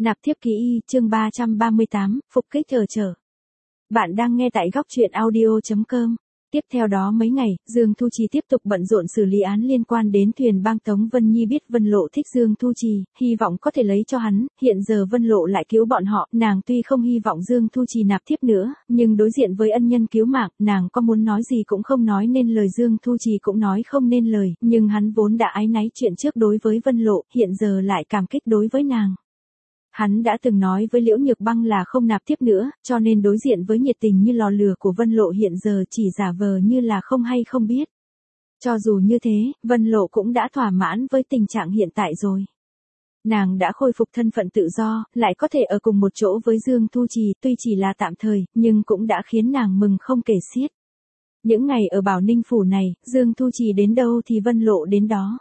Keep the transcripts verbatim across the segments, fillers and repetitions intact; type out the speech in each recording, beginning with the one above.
Nạp thiếp ký y, chương ba trăm ba mươi tám, phục kích ở trở. Bạn đang nghe tại góc truyện audio chấm com. Tiếp theo đó mấy ngày, Dương Thu Trì tiếp tục bận rộn xử lý án liên quan đến thuyền bang. Tống Vân Nhi biết Vân Lộ thích Dương Thu Trì, hy vọng có thể lấy cho hắn, hiện giờ Vân Lộ lại cứu bọn họ, nàng tuy không hy vọng Dương Thu Trì nạp thiếp nữa, nhưng đối diện với ân nhân cứu mạng, nàng có muốn nói gì cũng không nói nên lời. Dương Thu Trì cũng nói không nên lời, nhưng hắn vốn đã áy náy chuyện trước đối với Vân Lộ, hiện giờ lại cảm kích đối với nàng. Hắn đã từng nói với Liễu Nhược Băng là không nạp tiếp nữa, cho nên đối diện với nhiệt tình như lò lửa của Vân Lộ hiện giờ chỉ giả vờ như là không hay không biết. Cho dù như thế, Vân Lộ cũng đã thỏa mãn với tình trạng hiện tại rồi. Nàng đã khôi phục thân phận tự do, lại có thể ở cùng một chỗ với Dương Thu Trì, tuy chỉ là tạm thời, nhưng cũng đã khiến nàng mừng không kể xiết. Những ngày ở Bảo Ninh Phủ này, Dương Thu Trì đến đâu thì Vân Lộ đến đó.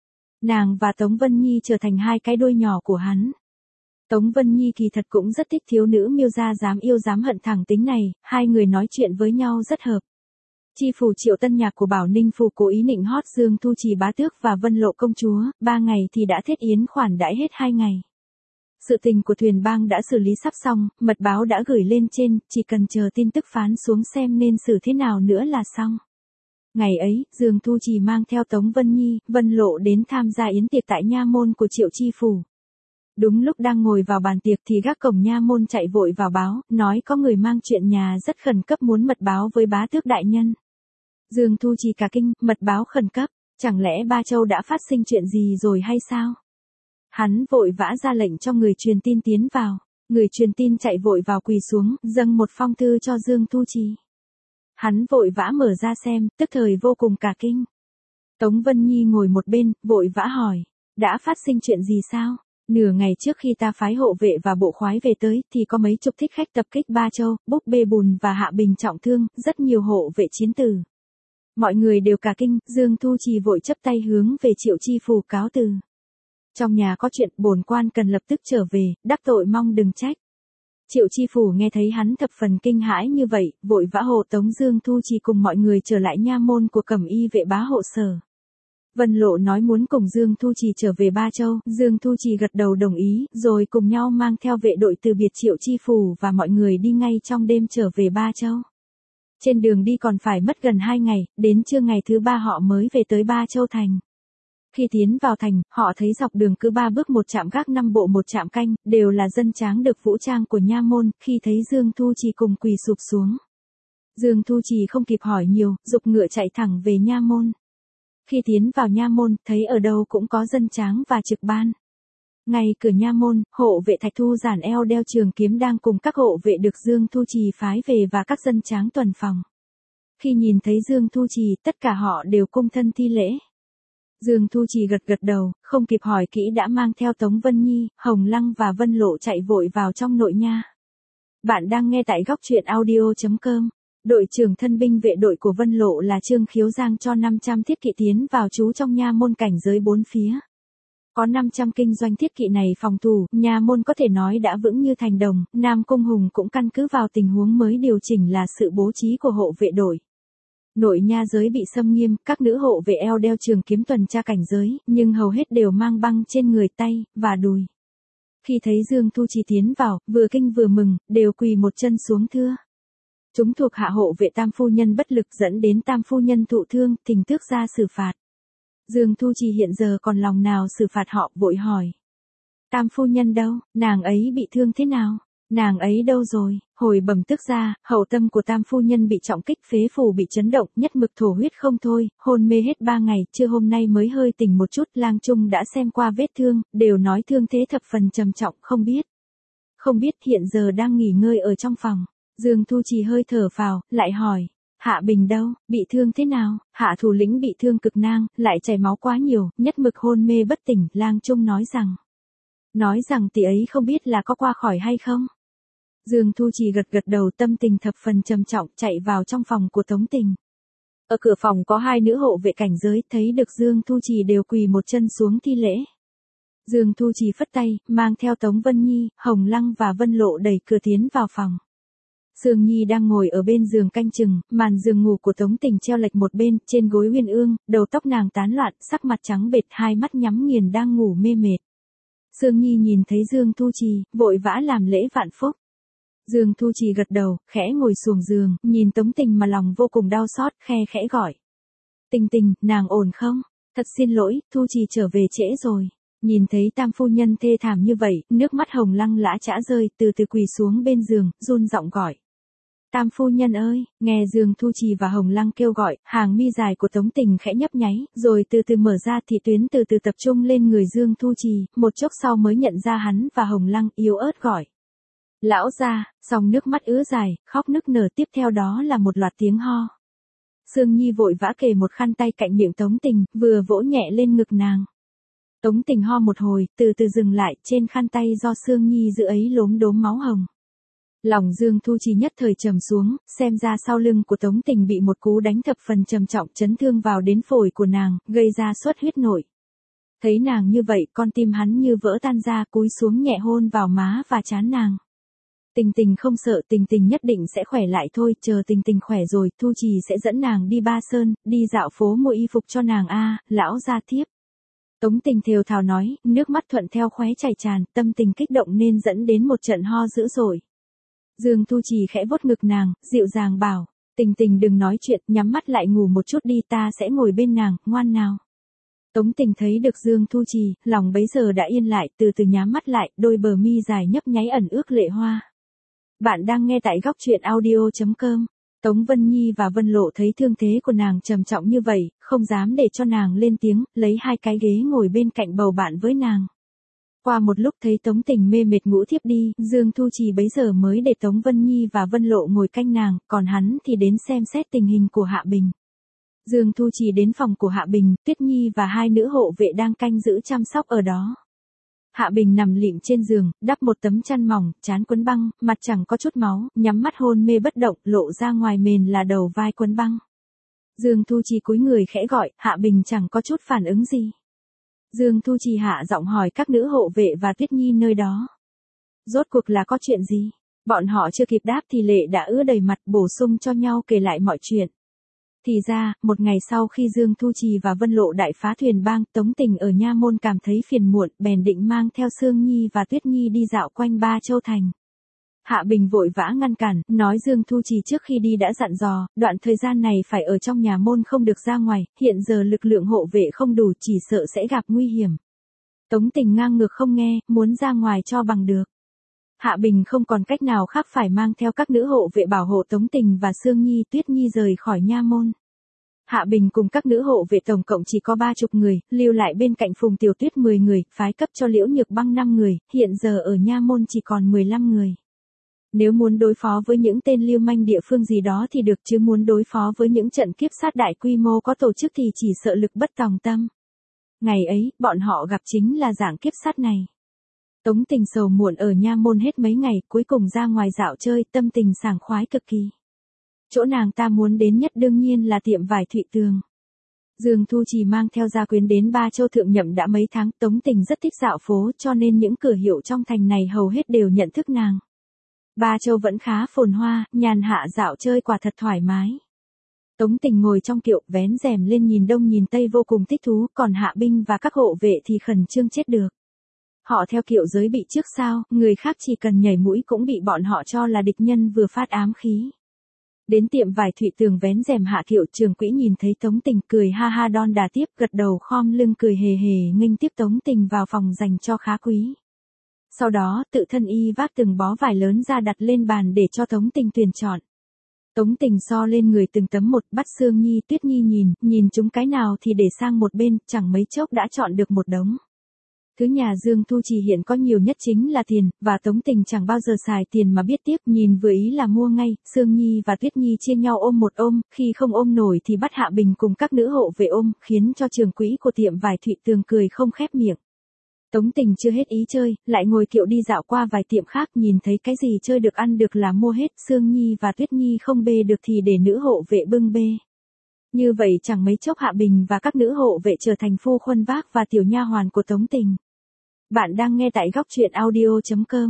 Nàng và Tống Vân Nhi trở thành hai cái đuôi nhỏ của hắn. Tống Vân Nhi kỳ thật cũng rất thích thiếu nữ miêu gia dám yêu dám hận thẳng tính này, hai người nói chuyện với nhau rất hợp. Chi phủ Triệu Tân Nhạc của Bảo Ninh Phủ cố ý nịnh hót Dương Thu Trì bá tước và Vân Lộ công chúa, ba ngày thì đã thiết yến khoản đãi hết hai ngày. Sự tình của thuyền bang đã xử lý sắp xong, mật báo đã gửi lên trên, chỉ cần chờ tin tức phán xuống xem nên xử thế nào nữa là xong. Ngày ấy, Dương Thu Trì mang theo Tống Vân Nhi, Vân Lộ đến tham gia yến tiệc tại nha môn của Triệu chi phủ. Đúng lúc đang ngồi vào bàn tiệc thì gác cổng nha môn chạy vội vào báo, nói có người mang chuyện nhà rất khẩn cấp muốn mật báo với bá tước đại nhân. Dương Thu Trì cả kinh, mật báo khẩn cấp, chẳng lẽ Ba Châu đã phát sinh chuyện gì rồi hay sao? Hắn vội vã ra lệnh cho người truyền tin tiến vào, người truyền tin chạy vội vào quỳ xuống, dâng một phong thư cho Dương Thu Trì. Hắn vội vã mở ra xem, tức thời vô cùng cả kinh. Tống Vân Nhi ngồi một bên, vội vã hỏi, đã phát sinh chuyện gì sao? Nửa ngày trước khi ta phái hộ vệ và bộ khoái về tới, thì có mấy chục thích khách tập kích Ba Châu, búp bê bùn và Hạ Bình trọng thương, rất nhiều hộ vệ chiến tử. Mọi người đều cả kinh, Dương Thu Trì vội chắp tay hướng về Triệu chi phủ cáo từ. Trong nhà có chuyện, bổn quan cần lập tức trở về, đắc tội mong đừng trách. Triệu chi phủ nghe thấy hắn thập phần kinh hãi như vậy, vội vã hộ tống Dương Thu Trì cùng mọi người trở lại nha môn của Cẩm Y vệ bá hộ sở. Vân Lộ nói muốn cùng Dương Thu Trì trở về Ba Châu, Dương Thu Trì gật đầu đồng ý, rồi cùng nhau mang theo vệ đội từ biệt Triệu chi phủ và mọi người đi ngay trong đêm trở về Ba Châu. Trên đường đi còn phải mất gần hai ngày, đến trưa ngày thứ ba họ mới về tới Ba Châu thành. Khi tiến vào thành, họ thấy dọc đường cứ ba bước một trạm gác năm bộ một trạm canh, đều là dân tráng được vũ trang của nha môn, khi thấy Dương Thu Trì cùng quỳ sụp xuống. Dương Thu Trì không kịp hỏi nhiều, giục ngựa chạy thẳng về nha môn. Khi tiến vào nha môn, thấy ở đâu cũng có dân tráng và trực ban. Ngay cửa nha môn, hộ vệ Thạch Thu Giản eo đeo trường kiếm đang cùng các hộ vệ được Dương Thu Trì phái về và các dân tráng tuần phòng. Khi nhìn thấy Dương Thu Trì, tất cả họ đều cung thân thi lễ. Dương Thu Trì gật gật đầu, không kịp hỏi kỹ đã mang theo Tống Vân Nhi, Hồng Lăng và Vân Lộ chạy vội vào trong nội nha. Bạn đang nghe tại góc truyện audio chấm com. Đội trưởng thân binh vệ đội của Vân Lộ là Trương Khiếu Giang cho năm trăm thiết kỵ tiến vào trú trong nha môn cảnh giới bốn phía. Có năm trăm kinh doanh thiết kỵ này phòng thủ, nha môn có thể nói đã vững như thành đồng, Nam Cung Hùng cũng căn cứ vào tình huống mới điều chỉnh là sự bố trí của hộ vệ đội. Nội nha giới bị xâm nghiêm, các nữ hộ vệ eo đeo trường kiếm tuần tra cảnh giới, nhưng hầu hết đều mang băng trên người tay và đùi. Khi thấy Dương Thu Trì tiến vào, vừa kinh vừa mừng, đều quỳ một chân xuống thưa. Chúng thuộc hạ hộ vệ Tam phu nhân bất lực dẫn đến Tam phu nhân thụ thương, thỉnh tước ra xử phạt. Dương Thu Trì hiện giờ còn lòng nào xử phạt họ, vội hỏi. Tam phu nhân đâu, nàng ấy bị thương thế nào? Nàng ấy đâu rồi? Hồi bẩm tước ra, hậu tâm của Tam phu nhân bị trọng kích, phế phủ bị chấn động, nhất mực thổ huyết không thôi, hôn mê hết ba ngày, trưa hôm nay mới hơi tỉnh một chút. Lang Trung đã xem qua vết thương, đều nói thương thế thập phần trầm trọng, không biết. Không biết, hiện giờ đang nghỉ ngơi ở trong phòng. Dương Thu Trì hơi thở phào, lại hỏi, Hạ Bình đâu, bị thương thế nào? Hạ thủ lĩnh bị thương cực nang, lại chảy máu quá nhiều, nhất mực hôn mê bất tỉnh. Lang Trung nói rằng, nói rằng tỷ ấy không biết là có qua khỏi hay không? Dương Thu Trì gật gật đầu, tâm tình thập phần trầm trọng, chạy vào trong phòng của Tống Tình. Ở cửa phòng có hai nữ hộ vệ cảnh giới, thấy được Dương Thu Trì đều quỳ một chân xuống thi lễ. Dương Thu Trì phất tay, mang theo Tống Vân Nhi, Hồng Lăng và Vân Lộ đẩy cửa tiến vào phòng. Sương Nhi đang ngồi ở bên giường canh chừng, màn giường ngủ của Tống Tình treo lệch một bên, trên gối uyên ương, đầu tóc nàng tán loạn, sắc mặt trắng bệch, hai mắt nhắm nghiền đang ngủ mê mệt. Sương Nhi nhìn thấy Dương Thu Trì, vội vã làm lễ vạn phúc. Dương Thu Trì gật đầu, khẽ ngồi xuống giường, nhìn Tống Tình mà lòng vô cùng đau xót, khe khẽ gọi. Tình Tình, nàng ổn không? Thật xin lỗi, Thu Trì trở về trễ rồi. Nhìn thấy tam phu nhân thê thảm như vậy, nước mắt Hồng Lăng lã chã rơi, từ từ quỳ xuống bên giường, run giọng gọi. Tam phu nhân ơi, nghe Dương Thu Trì và Hồng Lăng kêu gọi, hàng mi dài của Tống Tình khẽ nhấp nháy, rồi từ từ mở ra, thị tuyến từ từ tập trung lên người Dương Thu Trì, một chốc sau mới nhận ra hắn và Hồng Lăng, yếu ớt gọi. Lão gia, dòng nước mắt ứa dài, khóc nức nở, tiếp theo đó là một loạt tiếng ho. Sương Nhi vội vã kề một khăn tay cạnh miệng Tống Tình, vừa vỗ nhẹ lên ngực nàng. Tống Tình ho một hồi, từ từ dừng lại, trên khăn tay do Sương Nhi giữ ấy lốm đốm máu hồng. Lòng Dương Thu Trì nhất thời trầm xuống, xem ra sau lưng của Tống Tình bị một cú đánh thập phần trầm trọng chấn thương vào đến phổi của nàng, gây ra xuất huyết nội. Thấy nàng như vậy, con tim hắn như vỡ tan ra, cúi xuống nhẹ hôn vào má và trán nàng. Tình Tình không sợ, Tình Tình nhất định sẽ khỏe lại thôi, chờ Tình Tình khỏe rồi, Thu Trì sẽ dẫn nàng đi Ba Sơn, đi dạo phố mua y phục cho nàng a, lão gia tiếp. Tống Tình thều thào nói, nước mắt thuận theo khóe chảy tràn, tâm tình kích động nên dẫn đến một trận ho dữ dội. Dương Thu Trì khẽ vuốt ngực nàng, dịu dàng bảo, Tình Tình đừng nói chuyện, nhắm mắt lại ngủ một chút đi, ta sẽ ngồi bên nàng, ngoan nào. Tống Tình thấy được Dương Thu Trì, lòng bấy giờ đã yên lại, từ từ nhắm mắt lại, đôi bờ mi dài nhấp nháy ẩn ước lệ hoa. Bạn đang nghe tại góc truyện audio chấm com. Tống Vân Nhi và Vân Lộ thấy thương thế của nàng trầm trọng như vậy, không dám để cho nàng lên tiếng, lấy hai cái ghế ngồi bên cạnh bầu bạn với nàng. Qua một lúc thấy Tống Tình mê mệt ngủ thiếp đi, Dương Thu Trì bấy giờ mới để Tống Vân Nhi và Vân Lộ ngồi canh nàng, còn hắn thì đến xem xét tình hình của Hạ Bình. Dương Thu Trì đến phòng của Hạ Bình, Tuyết Nhi và hai nữ hộ vệ đang canh giữ chăm sóc ở đó. Hạ Bình nằm lịm trên giường, đắp một tấm chăn mỏng, trán quấn băng, mặt chẳng có chút máu, nhắm mắt hôn mê bất động, lộ ra ngoài mền là đầu vai quấn băng. Dương Thu Trì cúi người khẽ gọi, Hạ Bình chẳng có chút phản ứng gì. Dương Thu Trì hạ giọng hỏi các nữ hộ vệ và Tuyết Nhi nơi đó. Rốt cuộc là có chuyện gì? Bọn họ chưa kịp đáp thì lệ đã ứa đầy mặt, bổ sung cho nhau kể lại mọi chuyện. Thì ra, một ngày sau khi Dương Thu Trì và Vân Lộ đại phá thuyền bang, Tống Tình ở Nha Môn cảm thấy phiền muộn, bèn định mang theo Sương Nhi và Tuyết Nhi đi dạo quanh Ba Châu Thành. Hạ Bình vội vã ngăn cản, nói Dương Thu Trì trước khi đi đã dặn dò, đoạn thời gian này phải ở trong nhà môn không được ra ngoài, hiện giờ lực lượng hộ vệ không đủ, chỉ sợ sẽ gặp nguy hiểm. Tống Tình ngang ngược không nghe, muốn ra ngoài cho bằng được. Hạ Bình không còn cách nào khác phải mang theo các nữ hộ vệ bảo hộ Tống Tình và Sương Nhi, Tuyết Nhi rời khỏi Nha Môn. Hạ Bình cùng các nữ hộ vệ tổng cộng chỉ có ba chục người, lưu lại bên cạnh Phùng Tiểu Tuyết mười người, phái cấp cho Liễu Nhược Băng năm người, hiện giờ ở Nha Môn chỉ còn mười lăm người. Nếu muốn đối phó với những tên lưu manh địa phương gì đó thì được, chứ muốn đối phó với những trận kiếp sát đại quy mô có tổ chức thì chỉ sợ lực bất tòng tâm. Ngày ấy, bọn họ gặp chính là dạng kiếp sát này. Tống Tình sầu muộn ở Nha Môn hết mấy ngày, cuối cùng ra ngoài dạo chơi, tâm tình sảng khoái cực kỳ. Chỗ nàng ta muốn đến nhất đương nhiên là tiệm vải Thụy Tường. Dương Thu Trì mang theo gia quyến đến Ba Châu thượng nhậm đã mấy tháng, Tống Tình rất thích dạo phố, cho nên những cửa hiệu trong thành này hầu hết đều nhận thức nàng. Ba Châu vẫn khá phồn hoa, nhàn hạ dạo chơi quả thật thoải mái. Tống Tình ngồi trong kiệu, vén rèm lên nhìn đông nhìn tây vô cùng thích thú, còn Hạ Binh và các hộ vệ thì khẩn trương chết được. Họ theo kiệu giới bị trước sao, người khác chỉ cần nhảy mũi cũng bị bọn họ cho là địch nhân vừa phát ám khí. Đến tiệm vải Thụy Tường vén rèm hạ kiệu, Trường Quỹ nhìn thấy Tống Tình cười ha ha đon đà tiếp, gật đầu khom lưng cười hề hề nghênh tiếp Tống Tình vào phòng dành cho khá quý. Sau đó, tự thân y vác từng bó vải lớn ra đặt lên bàn để cho Tống Tình tuyển chọn. Tống Tình so lên người từng tấm một, bắt Sương Nhi, Tuyết Nhi nhìn, nhìn chúng cái nào thì để sang một bên, chẳng mấy chốc đã chọn được một đống. Thứ nhà Dương Thu Trì hiện có nhiều nhất chính là tiền, và Tống Tình chẳng bao giờ xài tiền mà biết tiếc, nhìn vừa ý là mua ngay. Sương Nhi và Tuyết Nhi chia nhau ôm một ôm, khi không ôm nổi thì bắt Hạ Bình cùng các nữ hộ vệ ôm, khiến cho Trường Quỹ của tiệm vải Thụy Tường cười không khép miệng. Tống Tình chưa hết ý chơi, lại ngồi kiệu đi dạo qua vài tiệm khác, nhìn thấy cái gì chơi được ăn được là mua hết. Sương Nhi và Tuyết Nhi không bê được thì để nữ hộ vệ bưng bê. Như vậy chẳng mấy chốc Hạ Bình và các nữ hộ vệ trở thành phu khuân vác và tiểu nha hoàn của Tống Tình. Bạn đang nghe tại góc truyện audio chấm com.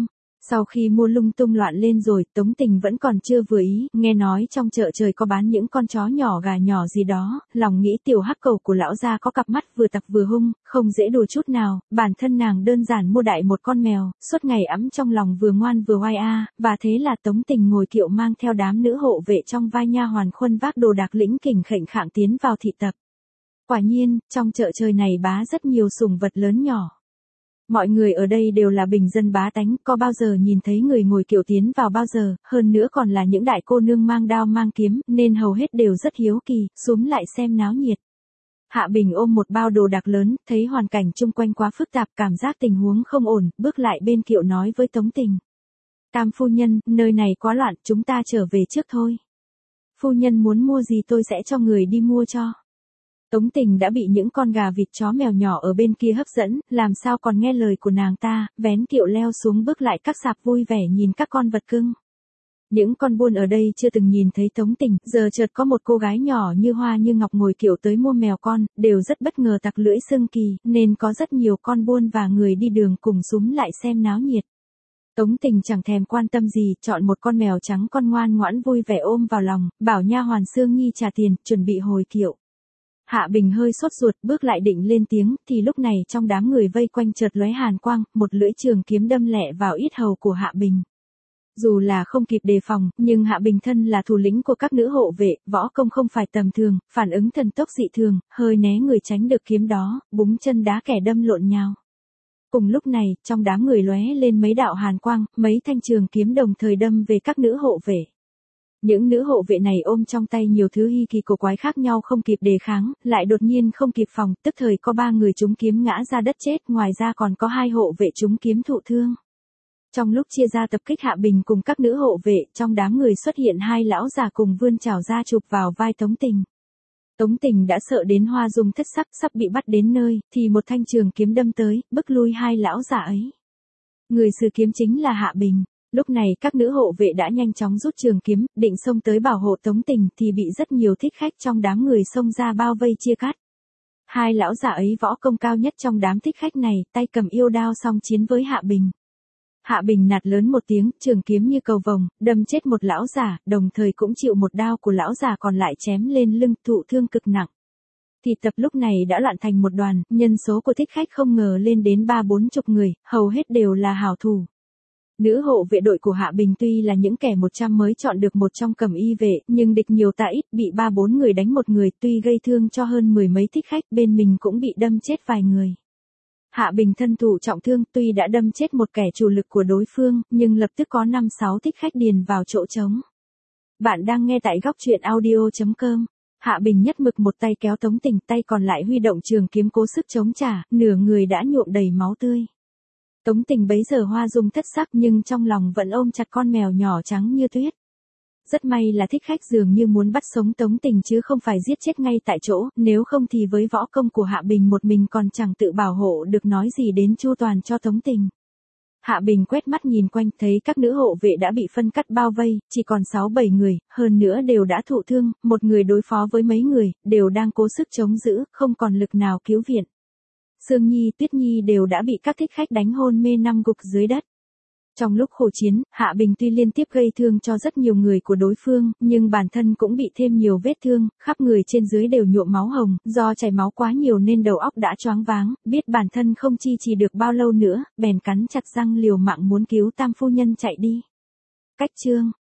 Sau khi mua lung tung loạn lên rồi, Tống Tình vẫn còn chưa vừa ý, nghe nói trong chợ trời có bán những con chó nhỏ gà nhỏ gì đó, lòng nghĩ tiểu hắc cầu của lão gia có cặp mắt vừa tặc vừa hung, không dễ đùa chút nào, bản thân nàng đơn giản mua đại một con mèo, suốt ngày ẵm trong lòng vừa ngoan vừa oai a, và thế là Tống Tình ngồi kiệu mang theo đám nữ hộ vệ trong vai nha hoàn khuân vác đồ đạc lĩnh kỉnh khệnh khạng tiến vào thị tập. Quả nhiên, trong chợ trời này bá rất nhiều sủng vật lớn nhỏ. Mọi người ở đây đều là bình dân bá tánh, có bao giờ nhìn thấy người ngồi kiệu tiến vào bao giờ, hơn nữa còn là những đại cô nương mang đao mang kiếm, nên hầu hết đều rất hiếu kỳ, xúm lại xem náo nhiệt. Hạ Bình ôm một bao đồ đạc lớn, thấy hoàn cảnh chung quanh quá phức tạp, cảm giác tình huống không ổn, bước lại bên kiệu nói với Tống Tình. Tam phu nhân, nơi này quá loạn, chúng ta trở về trước thôi. Phu nhân muốn mua gì tôi sẽ cho người đi mua cho. Tống Tình đã bị những con gà vịt chó mèo nhỏ ở bên kia hấp dẫn, làm sao còn nghe lời của nàng ta, vén kiệu leo xuống bước lại các sạp vui vẻ nhìn các con vật cưng. Những con buôn ở đây chưa từng nhìn thấy Tống Tình, giờ chợt có một cô gái nhỏ như hoa như ngọc ngồi kiệu tới mua mèo con, đều rất bất ngờ tặc lưỡi xưng kỳ, nên có rất nhiều con buôn và người đi đường cùng xúm lại xem náo nhiệt. Tống Tình chẳng thèm quan tâm gì, chọn một con mèo trắng con ngoan ngoãn vui vẻ ôm vào lòng, bảo nha hoàn Sương Nhi trả tiền, chuẩn bị hồi kiệu. Hạ Bình hơi sốt ruột, bước lại định lên tiếng, thì lúc này trong đám người vây quanh chợt lóe hàn quang, một lưỡi trường kiếm đâm lẹ vào yết hầu của Hạ Bình. Dù là không kịp đề phòng, nhưng Hạ Bình thân là thủ lĩnh của các nữ hộ vệ, võ công không phải tầm thường, phản ứng thần tốc dị thường, hơi né người tránh được kiếm đó, búng chân đá kẻ đâm lộn nhào. Cùng lúc này, trong đám người lóe lên mấy đạo hàn quang, mấy thanh trường kiếm đồng thời đâm về các nữ hộ vệ. Những nữ hộ vệ này ôm trong tay nhiều thứ hy kỳ cổ quái khác nhau không kịp đề kháng, lại đột nhiên không kịp phòng, tức thời có ba người trúng kiếm ngã ra đất chết, ngoài ra còn có hai hộ vệ trúng kiếm thụ thương. Trong lúc chia ra tập kích Hạ Bình cùng các nữ hộ vệ, trong đám người xuất hiện hai lão già cùng vươn chảo ra chụp vào vai Tống Tình. Tống Tình đã sợ đến hoa dung thất sắc, sắp bị bắt đến nơi, thì một thanh trường kiếm đâm tới, bức lui hai lão già ấy. Người sử kiếm chính là Hạ Bình. Lúc này các nữ hộ vệ đã nhanh chóng rút trường kiếm, định xông tới bảo hộ Tống Tình thì bị rất nhiều thích khách trong đám người xông ra bao vây chia cắt. Hai lão già ấy võ công cao nhất trong đám thích khách này, tay cầm yêu đao song chiến với Hạ Bình. Hạ Bình nạt lớn một tiếng, trường kiếm như cầu vồng, đâm chết một lão già, đồng thời cũng chịu một đao của lão già còn lại chém lên lưng, thụ thương cực nặng. Thị tập lúc này đã loạn thành một đoàn, nhân số của thích khách không ngờ lên đến ba bốn chục người, hầu hết đều là hảo thủ. Nữ hộ vệ đội của Hạ Bình tuy là những kẻ một trăm mới chọn được một trong cẩm y vệ, nhưng địch nhiều ta ít, bị ba bốn người đánh một người, tuy gây thương cho hơn mười mấy thích khách, bên mình cũng bị đâm chết vài người. Hạ Bình thân thủ trọng thương, tuy đã đâm chết một kẻ chủ lực của đối phương, nhưng lập tức có năm sáu thích khách điền vào chỗ trống. Bạn đang nghe tại góc truyện audio chấm com. Hạ Bình nhất mực một tay kéo Tống Tình, tay còn lại huy động trường kiếm cố sức chống trả, nửa người đã nhuộm đầy máu tươi. Tống Tình bấy giờ hoa dung thất sắc nhưng trong lòng vẫn ôm chặt con mèo nhỏ trắng như tuyết. Rất may là thích khách dường như muốn bắt sống Tống Tình chứ không phải giết chết ngay tại chỗ, nếu không thì với võ công của Hạ Bình một mình còn chẳng tự bảo hộ được nói gì đến chu toàn cho Tống Tình. Hạ Bình quét mắt nhìn quanh thấy các nữ hộ vệ đã bị phân cắt bao vây, chỉ còn sáu bảy người, hơn nữa đều đã thụ thương, một người đối phó với mấy người, đều đang cố sức chống giữ, không còn lực nào cứu viện. Sương Nhi, Tuyết Nhi đều đã bị các thích khách đánh hôn mê nằm gục dưới đất. Trong lúc khổ chiến, Hạ Bình tuy liên tiếp gây thương cho rất nhiều người của đối phương, nhưng bản thân cũng bị thêm nhiều vết thương, khắp người trên dưới đều nhuộm máu hồng, do chảy máu quá nhiều nên đầu óc đã choáng váng, biết bản thân không chi trì được bao lâu nữa, bèn cắn chặt răng liều mạng muốn cứu Tam phu nhân chạy đi. Cách chương